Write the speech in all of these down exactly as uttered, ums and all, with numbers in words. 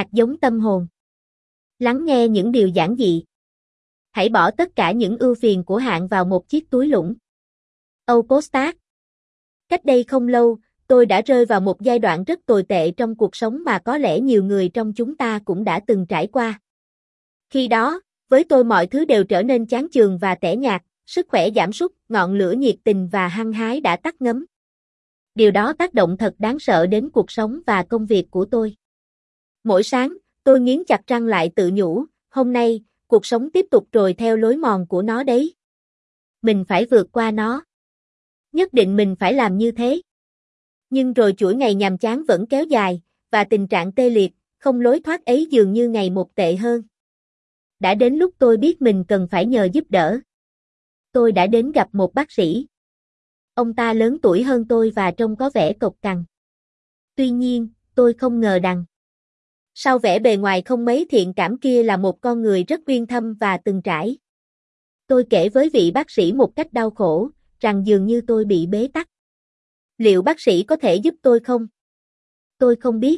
hạt giống tâm hồn. Lắng nghe những điều giản dị. Hãy bỏ tất cả những ưu phiền của hạn vào một chiếc túi lũng. Âu Postcard. Cách đây không lâu, tôi đã rơi vào một giai đoạn rất tồi tệ trong cuộc sống mà có lẽ nhiều người trong chúng ta cũng đã từng trải qua. Khi đó, với tôi mọi thứ đều trở nên chán chường và tẻ nhạt, sức khỏe giảm sút, ngọn lửa nhiệt tình và hăng hái đã tắt ngấm. Điều đó tác động thật đáng sợ đến cuộc sống và công việc của tôi. Mỗi sáng, tôi nghiến chặt răng lại tự nhủ, hôm nay, cuộc sống tiếp tục rồi theo lối mòn của nó đấy. Mình phải vượt qua nó. Nhất định mình phải làm như thế. Nhưng rồi chuỗi ngày nhàm chán vẫn kéo dài, và tình trạng tê liệt, không lối thoát ấy dường như ngày một tệ hơn. Đã đến lúc tôi biết mình cần phải nhờ giúp đỡ. Tôi đã đến gặp một bác sĩ. Ông ta lớn tuổi hơn tôi và trông có vẻ cộc cằn. Tuy nhiên, tôi không ngờ rằng sau vẻ bề ngoài không mấy thiện cảm kia là một con người rất uyên thâm và từng trải. Tôi kể với vị bác sĩ một cách đau khổ, rằng dường như tôi bị bế tắc. Liệu bác sĩ có thể giúp tôi không? Tôi không biết.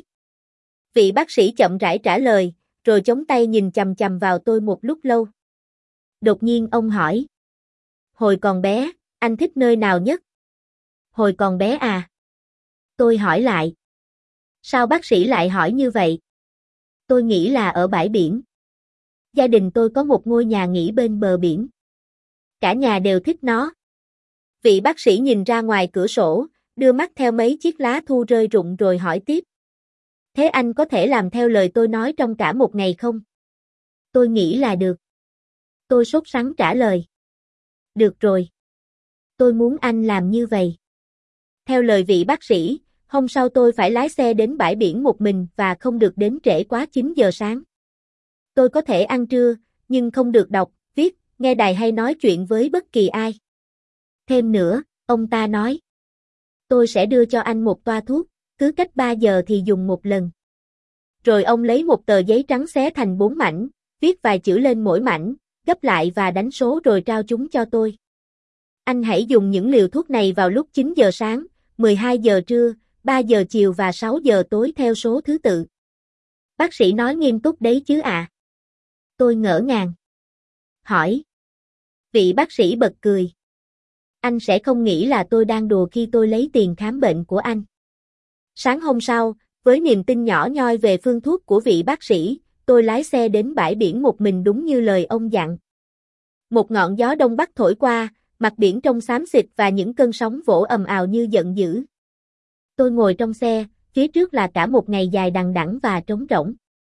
Vị bác sĩ chậm rãi trả lời, rồi chống tay nhìn chằm chằm vào tôi một lúc lâu. Đột nhiên ông hỏi. Hồi còn bé, anh thích nơi nào nhất? Hồi còn bé à? Tôi hỏi lại. Sao bác sĩ lại hỏi như vậy? Tôi nghĩ là ở bãi biển. Gia đình tôi có một ngôi nhà nghỉ bên bờ biển. Cả nhà đều thích nó. Vị bác sĩ nhìn ra ngoài cửa sổ, đưa mắt theo mấy chiếc lá thu rơi rụng rồi hỏi tiếp. Thế anh có thể làm theo lời tôi nói trong cả một ngày không? Tôi nghĩ là được. Tôi sốt sắng trả lời. Được rồi. Tôi muốn anh làm như vậy. Theo lời vị bác sĩ, hôm sau tôi phải lái xe đến bãi biển một mình và không được đến trễ quá chín giờ sáng. Tôi có thể ăn trưa, nhưng không được đọc, viết, nghe đài hay nói chuyện với bất kỳ ai. Thêm nữa, ông ta nói. Tôi sẽ đưa cho anh một toa thuốc, cứ cách ba giờ thì dùng một lần. Rồi ông lấy một tờ giấy trắng xé thành bốn mảnh, viết vài chữ lên mỗi mảnh, gấp lại và đánh số rồi trao chúng cho tôi. Anh hãy dùng những liều thuốc này vào lúc chín giờ sáng, mười hai giờ trưa, ba giờ chiều và sáu giờ tối theo số thứ tự. Bác sĩ nói nghiêm túc đấy chứ ạ? À? Tôi ngỡ ngàng. Hỏi. Vị bác sĩ bật cười. Anh sẽ không nghĩ là tôi đang đùa khi tôi lấy tiền khám bệnh của anh. Sáng hôm sau, với niềm tin nhỏ nhoi về phương thuốc của vị bác sĩ, tôi lái xe đến bãi biển một mình đúng như lời ông dặn. Một ngọn gió đông bắc thổi qua, mặt biển trong xám xịt và những cơn sóng vỗ ầm ào như giận dữ. Tôi ngồi trong xe, phía trước là cả một ngày dài đằng đẵng và trống rỗng.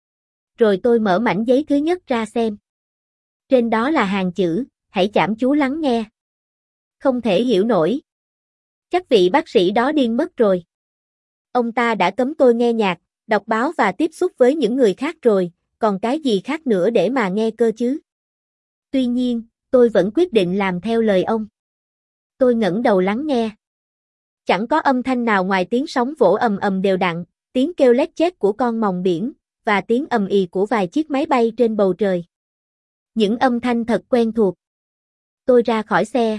Rồi tôi mở mảnh giấy thứ nhất ra xem. Trên đó là hàng chữ, hãy chăm chú lắng nghe. Không thể hiểu nổi. Chắc vị bác sĩ đó điên mất rồi. Ông ta đã cấm tôi nghe nhạc, đọc báo và tiếp xúc với những người khác rồi, còn cái gì khác nữa để mà nghe cơ chứ? Tuy nhiên, tôi vẫn quyết định làm theo lời ông. Tôi ngẩng đầu lắng nghe. Chẳng có âm thanh nào ngoài tiếng sóng vỗ ầm ầm đều đặn, tiếng kêu lét chét của con mòng biển, và tiếng ầm ì của vài chiếc máy bay trên bầu trời. Những âm thanh thật quen thuộc. Tôi ra khỏi xe.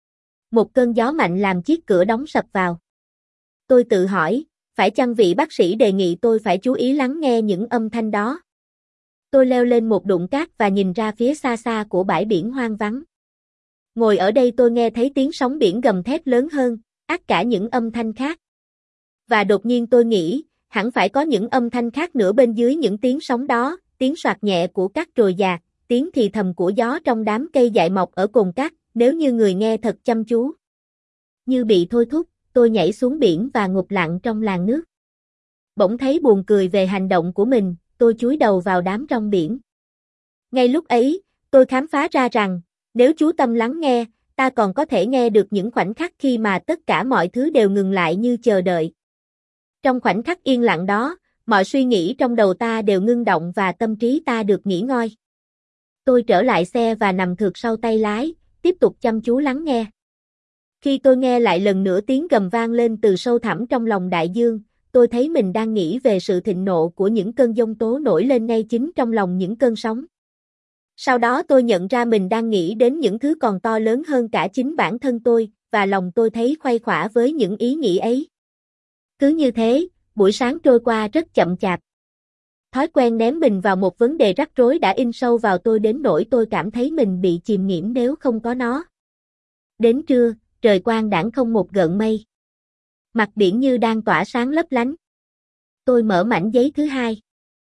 Một cơn gió mạnh làm chiếc cửa đóng sập vào. Tôi tự hỏi, phải chăng vị bác sĩ đề nghị tôi phải chú ý lắng nghe những âm thanh đó? Tôi leo lên một đụng cát và nhìn ra phía xa xa của bãi biển hoang vắng. Ngồi ở đây tôi nghe thấy tiếng sóng biển gầm thét lớn hơn, át cả những âm thanh khác. Và đột nhiên tôi nghĩ, hẳn phải có những âm thanh khác nữa bên dưới những tiếng sóng đó, tiếng soạt nhẹ của cát trồi dạt, tiếng thì thầm của gió trong đám cây dại mọc ở cồn cát, nếu như người nghe thật chăm chú. Như bị thôi thúc, tôi nhảy xuống biển và ngụp lặn trong làn nước. Bỗng thấy buồn cười về hành động của mình, tôi chúi đầu vào đám rong biển. Ngay lúc ấy, tôi khám phá ra rằng, nếu chú tâm lắng nghe, ta còn có thể nghe được những khoảnh khắc khi mà tất cả mọi thứ đều ngừng lại như chờ đợi. Trong khoảnh khắc yên lặng đó, mọi suy nghĩ trong đầu ta đều ngưng động và tâm trí ta được nghỉ ngơi. Tôi trở lại xe và nằm thượt sau tay lái, tiếp tục chăm chú lắng nghe. Khi tôi nghe lại lần nữa tiếng gầm vang lên từ sâu thẳm trong lòng đại dương, tôi thấy mình đang nghĩ về sự thịnh nộ của những cơn giông tố nổi lên ngay chính trong lòng những cơn sóng. Sau đó tôi nhận ra mình đang nghĩ đến những thứ còn to lớn hơn cả chính bản thân tôi, và lòng tôi thấy khuây khỏa với những ý nghĩ ấy. Cứ như thế, buổi sáng trôi qua rất chậm chạp. Thói quen ném mình vào một vấn đề rắc rối đã in sâu vào tôi đến nỗi tôi cảm thấy mình bị chìm nghiễm nếu không có nó. Đến trưa, trời quang đãng không một gợn mây. Mặt biển như đang tỏa sáng lấp lánh. Tôi mở mảnh giấy thứ hai.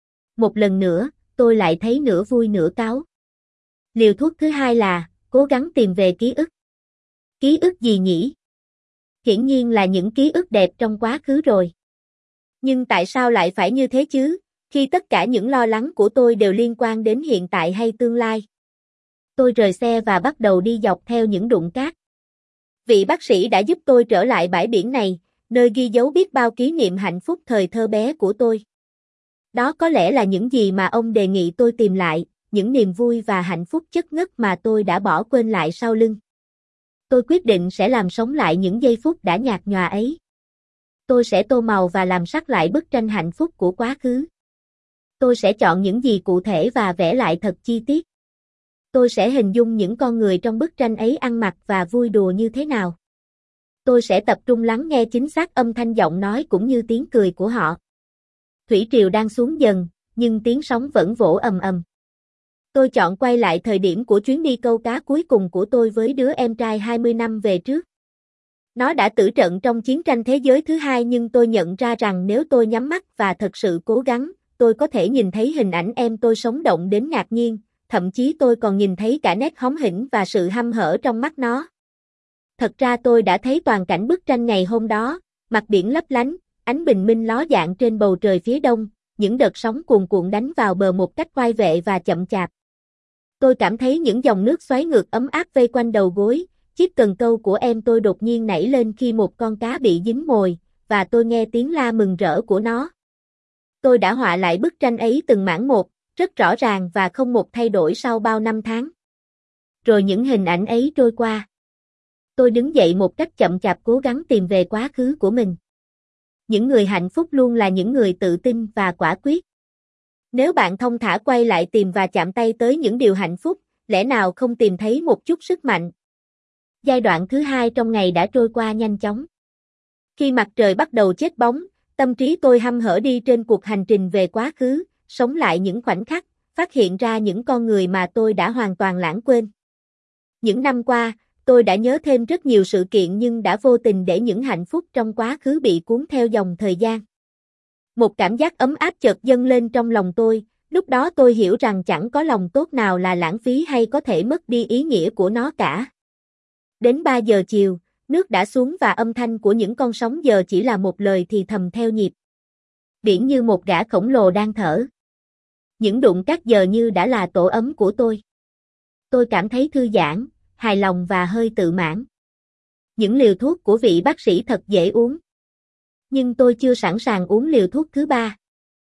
Một lần nữa, tôi lại thấy nửa vui nửa cáu. Liều thuốc thứ hai là, cố gắng tìm về ký ức. Ký ức gì nhỉ? Hiển nhiên là những ký ức đẹp trong quá khứ rồi. Nhưng tại sao lại phải như thế chứ, khi tất cả những lo lắng của tôi đều liên quan đến hiện tại hay tương lai? Tôi rời xe và bắt đầu đi dọc theo những đụn cát. Vị bác sĩ đã giúp tôi trở lại bãi biển này, nơi ghi dấu biết bao kỷ niệm hạnh phúc thời thơ bé của tôi. Đó có lẽ là những gì mà ông đề nghị tôi tìm lại, những niềm vui và hạnh phúc chất ngất mà tôi đã bỏ quên lại sau lưng. Tôi quyết định sẽ làm sống lại những giây phút đã nhạt nhòa ấy. Tôi sẽ tô màu và làm sắc lại bức tranh hạnh phúc của quá khứ. Tôi sẽ chọn những gì cụ thể và vẽ lại thật chi tiết. Tôi sẽ hình dung những con người trong bức tranh ấy ăn mặc và vui đùa như thế nào. Tôi sẽ tập trung lắng nghe chính xác âm thanh giọng nói cũng như tiếng cười của họ. Thủy triều đang xuống dần, nhưng tiếng sóng vẫn vỗ ầm ầm. Tôi chọn quay lại thời điểm của chuyến đi câu cá cuối cùng của tôi với đứa em trai hai mươi năm về trước. Nó đã tử trận trong chiến tranh thế giới thứ hai nhưng tôi nhận ra rằng nếu tôi nhắm mắt và thật sự cố gắng, tôi có thể nhìn thấy hình ảnh em tôi sống động đến ngạc nhiên, thậm chí tôi còn nhìn thấy cả nét hóm hỉnh và sự hăm hở trong mắt nó. Thật ra tôi đã thấy toàn cảnh bức tranh ngày hôm đó, mặt biển lấp lánh, ánh bình minh ló dạng trên bầu trời phía đông, những đợt sóng cuồn cuộn đánh vào bờ một cách oai vệ và chậm chạp. Tôi cảm thấy những dòng nước xoáy ngược ấm áp vây quanh đầu gối, chiếc cần câu của em tôi đột nhiên nảy lên khi một con cá bị dính mồi, và tôi nghe tiếng la mừng rỡ của nó. Tôi đã họa lại bức tranh ấy từng mảng một, rất rõ ràng và không một thay đổi sau bao năm tháng. Rồi những hình ảnh ấy trôi qua. Tôi đứng dậy một cách chậm chạp cố gắng tìm về quá khứ của mình. Những người hạnh phúc luôn là những người tự tin và quả quyết. Nếu bạn thông thả quay lại tìm và chạm tay tới những điều hạnh phúc, lẽ nào không tìm thấy một chút sức mạnh? Giai đoạn thứ hai trong ngày đã trôi qua nhanh chóng. Khi mặt trời bắt đầu chết bóng, tâm trí tôi hăm hở đi trên cuộc hành trình về quá khứ, sống lại những khoảnh khắc, phát hiện ra những con người mà tôi đã hoàn toàn lãng quên. Những năm qua, tôi đã nhớ thêm rất nhiều sự kiện nhưng đã vô tình để những hạnh phúc trong quá khứ bị cuốn theo dòng thời gian. Một cảm giác ấm áp chợt dâng lên trong lòng tôi, lúc đó tôi hiểu rằng chẳng có lòng tốt nào là lãng phí hay có thể mất đi ý nghĩa của nó cả. Đến ba giờ chiều, nước đã xuống và âm thanh của những con sóng giờ chỉ là một lời thì thầm theo nhịp. Biển như một gã khổng lồ đang thở. Những đụng cát giờ như đã là tổ ấm của tôi. Tôi cảm thấy thư giãn, hài lòng và hơi tự mãn. Những liều thuốc của vị bác sĩ thật dễ uống. Nhưng tôi chưa sẵn sàng uống liều thuốc thứ ba.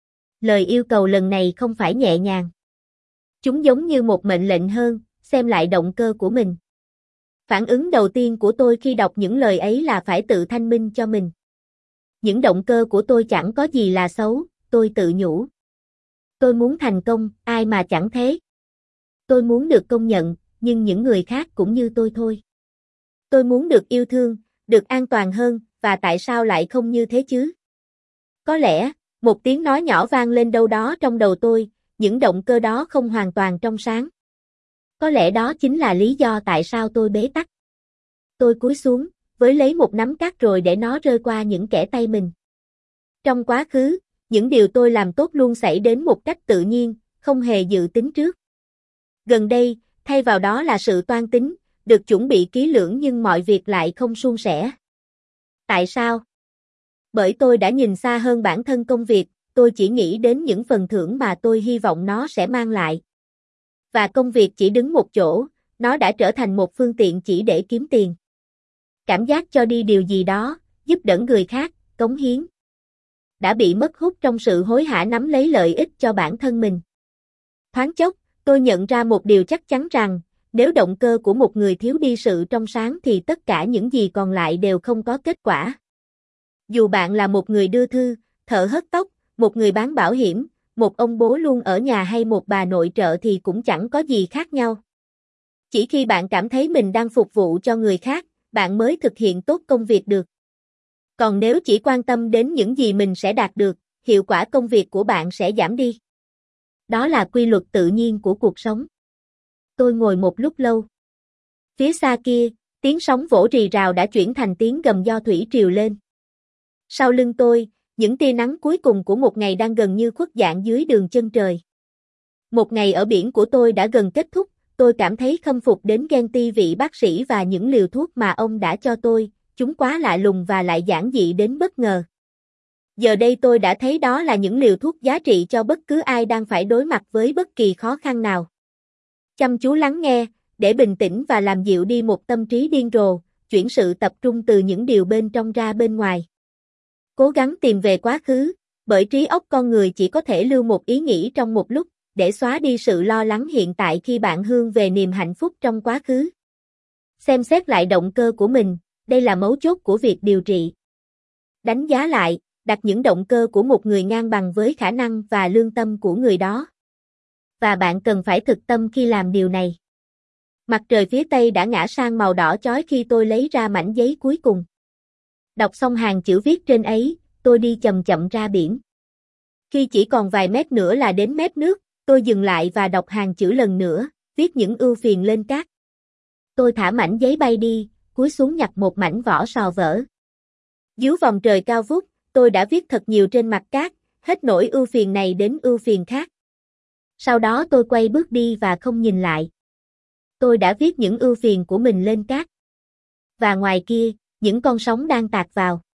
Lời yêu cầu lần này không phải nhẹ nhàng. Chúng giống như một mệnh lệnh hơn, xem lại động cơ của mình. Phản ứng đầu tiên của tôi khi đọc những lời ấy là phải tự thanh minh cho mình. Những động cơ của tôi chẳng có gì là xấu, tôi tự nhủ. Tôi muốn thành công, ai mà chẳng thế. Tôi muốn được công nhận, nhưng những người khác cũng như tôi thôi. Tôi muốn được yêu thương, được an toàn hơn, và tại sao lại không như thế chứ? Có lẽ, một tiếng nói nhỏ vang lên đâu đó trong đầu tôi, những động cơ đó không hoàn toàn trong sáng. Có lẽ đó chính là lý do tại sao tôi bế tắc. Tôi cúi xuống, với lấy một nắm cát rồi để nó rơi qua những kẽ tay mình. Trong quá khứ, những điều tôi làm tốt luôn xảy đến một cách tự nhiên, không hề dự tính trước. Gần đây, thay vào đó là sự toan tính, được chuẩn bị kỹ lưỡng nhưng mọi việc lại không suôn sẻ. Tại sao? Bởi tôi đã nhìn xa hơn bản thân công việc, tôi chỉ nghĩ đến những phần thưởng mà tôi hy vọng nó sẽ mang lại. Và công việc chỉ đứng một chỗ, nó đã trở thành một phương tiện chỉ để kiếm tiền. Cảm giác cho đi điều gì đó, giúp đỡ người khác, cống hiến, đã bị mất hút trong sự hối hả nắm lấy lợi ích cho bản thân mình. Thoáng chốc, tôi nhận ra một điều chắc chắn rằng, nếu động cơ của một người thiếu đi sự trong sáng thì tất cả những gì còn lại đều không có kết quả. Dù bạn là một người đưa thư, thợ hớt tóc, một người bán bảo hiểm, một ông bố luôn ở nhà hay một bà nội trợ thì cũng chẳng có gì khác nhau. Chỉ khi bạn cảm thấy mình đang phục vụ cho người khác, bạn mới thực hiện tốt công việc được. Còn nếu chỉ quan tâm đến những gì mình sẽ đạt được, hiệu quả công việc của bạn sẽ giảm đi. Đó là quy luật tự nhiên của cuộc sống. Tôi ngồi một lúc lâu. Phía xa kia, tiếng sóng vỗ rì rào đã chuyển thành tiếng gầm do thủy triều lên. Sau lưng tôi, những tia nắng cuối cùng của một ngày đang gần như khuất dạng dưới đường chân trời. Một ngày ở biển của tôi đã gần kết thúc, tôi cảm thấy khâm phục đến ghen ti vị bác sĩ và những liều thuốc mà ông đã cho tôi, chúng quá lạ lùng và lại giản dị đến bất ngờ. Giờ đây tôi đã thấy đó là những liều thuốc giá trị cho bất cứ ai đang phải đối mặt với bất kỳ khó khăn nào. Chăm chú lắng nghe, để bình tĩnh và làm dịu đi một tâm trí điên rồ, chuyển sự tập trung từ những điều bên trong ra bên ngoài. Cố gắng tìm về quá khứ, bởi trí óc con người chỉ có thể lưu một ý nghĩ trong một lúc, để xóa đi sự lo lắng hiện tại khi bạn hướng về niềm hạnh phúc trong quá khứ. Xem xét lại động cơ của mình, đây là mấu chốt của việc điều trị. Đánh giá lại, đặt những động cơ của một người ngang bằng với khả năng và lương tâm của người đó. Và bạn cần phải thực tâm khi làm điều này. Mặt trời phía tây đã ngã sang màu đỏ chói khi tôi lấy ra mảnh giấy cuối cùng. Đọc xong hàng chữ viết trên ấy, tôi đi chậm chậm ra biển. Khi chỉ còn vài mét nữa là đến mép nước, tôi dừng lại và đọc hàng chữ lần nữa, viết những ưu phiền lên cát. Tôi thả mảnh giấy bay đi, cúi xuống nhặt một mảnh vỏ sò vỡ. Dưới vòng trời cao vút, tôi đã viết thật nhiều trên mặt cát, hết nỗi ưu phiền này đến ưu phiền khác. Sau đó tôi quay bước đi và không nhìn lại. Tôi đã viết những ưu phiền của mình lên cát. Và ngoài kia, những con sóng đang tạt vào.